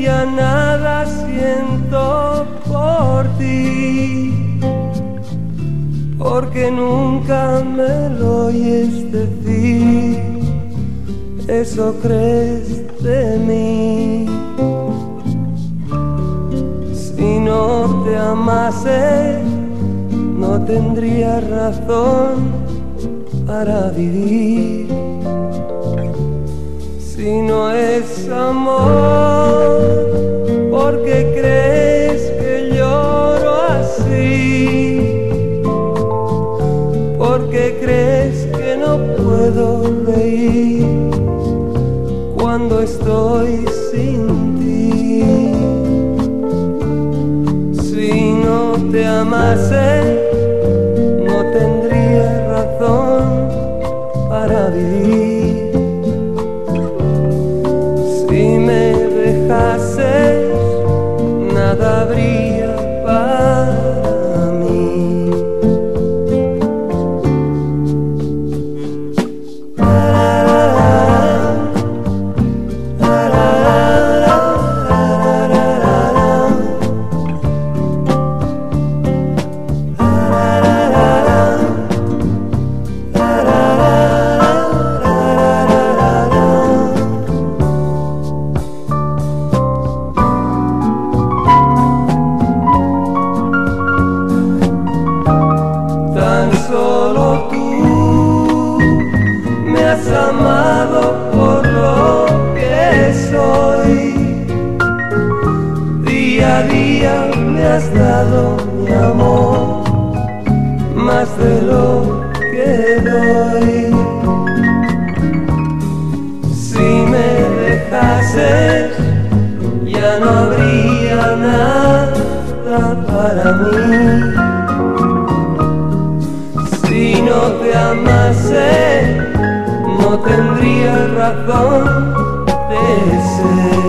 ya nada siento por ti, porque nunca me lo oyes decir. Eso crees de mí. Si no te amase, no tendría razón para vivir. Si no es amor, ¿por qué crees que lloro así? ¿Por qué crees que no puedo reír cuando estoy sin ti? Si no te amase, no tendría razón para vivir. Si me dejases, nada habría para mí. Solo tú me has amado por lo que soy. Día a día me has dado mi amor, más de lo que doy. Si me dejases, ya no habría nada para mí. Si no te amase, no tendría razón de ser.